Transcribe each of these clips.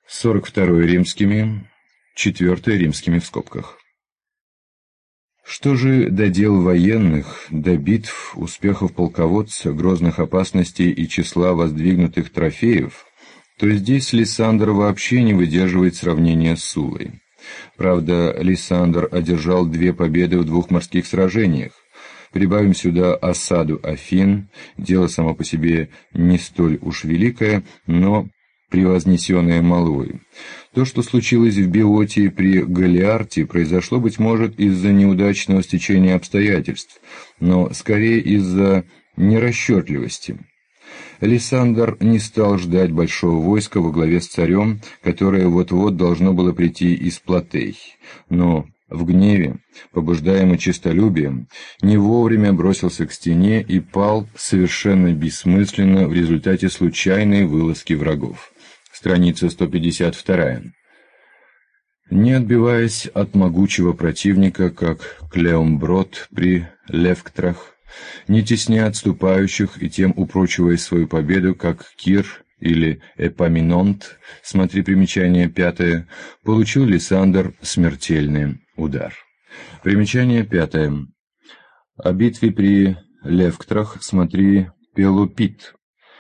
42 римскими, 4 римскими в скобках. Что же до дел военных, до битв, успехов полководца, грозных опасностей и числа воздвигнутых трофеев, то здесь Лисандр вообще не выдерживает сравнения с Суллой. Правда, Лисандр одержал 2 победы в 2 морских сражениях. Прибавим сюда осаду Афин, дело само по себе не столь уж великое, но превознесенное молвой. То, что случилось в Биотии при Галиарте, произошло, быть может, из-за неудачного стечения обстоятельств, но скорее из-за нерасчетливости. Лисандр не стал ждать большого войска во главе с царем, которое вот-вот должно было прийти из Платей, но в гневе, побуждаемый честолюбием, не вовремя бросился к стене и пал совершенно бессмысленно в результате случайной вылазки врагов. Страница 152. Не отбиваясь от могучего противника, как Клеомброд при Левктрах, не тесня отступающих и тем упрочивая свою победу, как Кир или Эпаминонт, смотри примечание 5, получил Лисандр смертельный удар. Примечание 5. О битве при Левктрах смотри Пелопит.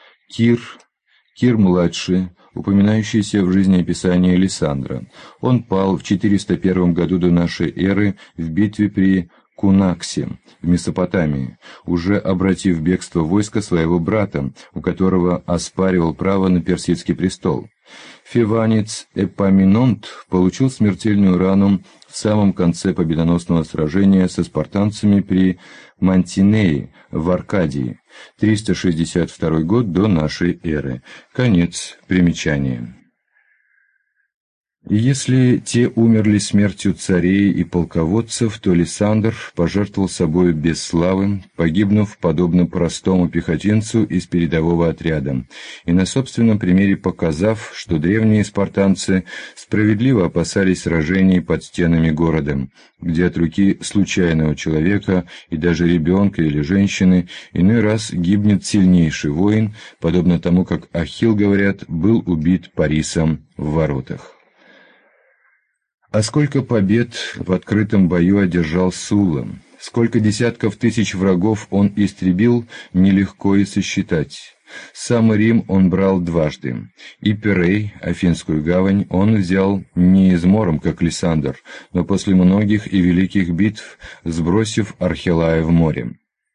Кир-младший, упоминающийся в жизнеописании Лисандра. Он пал в 401 году до нашей эры в битве при Кунаксе в Месопотамии, уже обратив в бегство войска своего брата, у которого оспаривал право на персидский престол. Фиванец Эпаминонт получил смертельную рану в самом конце победоносного сражения со спартанцами при Мантинее в Аркадии, 362 год до нашей эры. Конец примечания. И если те умерли смертью царей и полководцев, то Лисандр пожертвовал собою без славы, погибнув подобно простому пехотинцу из передового отряда, и на собственном примере показав, что древние спартанцы справедливо опасались сражений под стенами города, где от руки случайного человека и даже ребенка или женщины иной раз гибнет сильнейший воин, подобно тому, как Ахилл, говорят, был убит Парисом в воротах. А сколько побед в открытом бою одержал Сулла, сколько десятков тысяч врагов он истребил, нелегко и сосчитать. Сам Рим он брал дважды, и Пирей, Афинскую гавань, он взял не измором, как Лисандр, но после многих и великих битв, сбросив Архелая в море.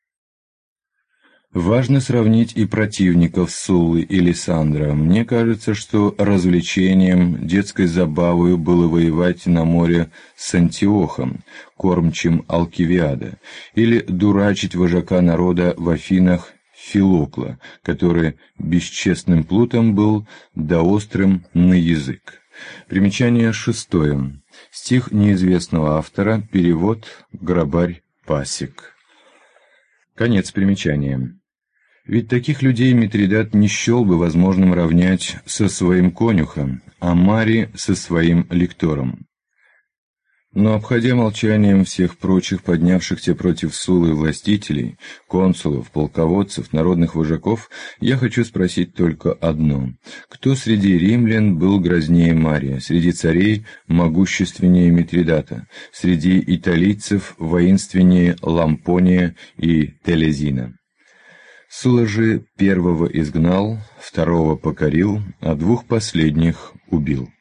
Важно сравнить и противников Суллы и Лисандра. Мне кажется, что развлечением, детской забавою было воевать на море с Антиохом, кормчим Алкивиада, или дурачить вожака народа в Афинах Филокла, который бесчестным плутом был да острым на язык. Примечание 6. Стих неизвестного автора, перевод Грабарь Пасек. Конец примечания. Ведь таких людей Митридат не счел бы возможным равнять со своим конюхом, а Марий со своим лектором. Но, обходя молчанием всех прочих поднявшихся против Суллы властителей, консулов, полководцев, народных вожаков, я хочу спросить только одно. Кто среди римлян был грознее Мария, среди царей могущественнее Митридата, среди италийцев воинственнее Лампония и Телезина? Сулла же первого изгнал, второго покорил, а 2 последних убил.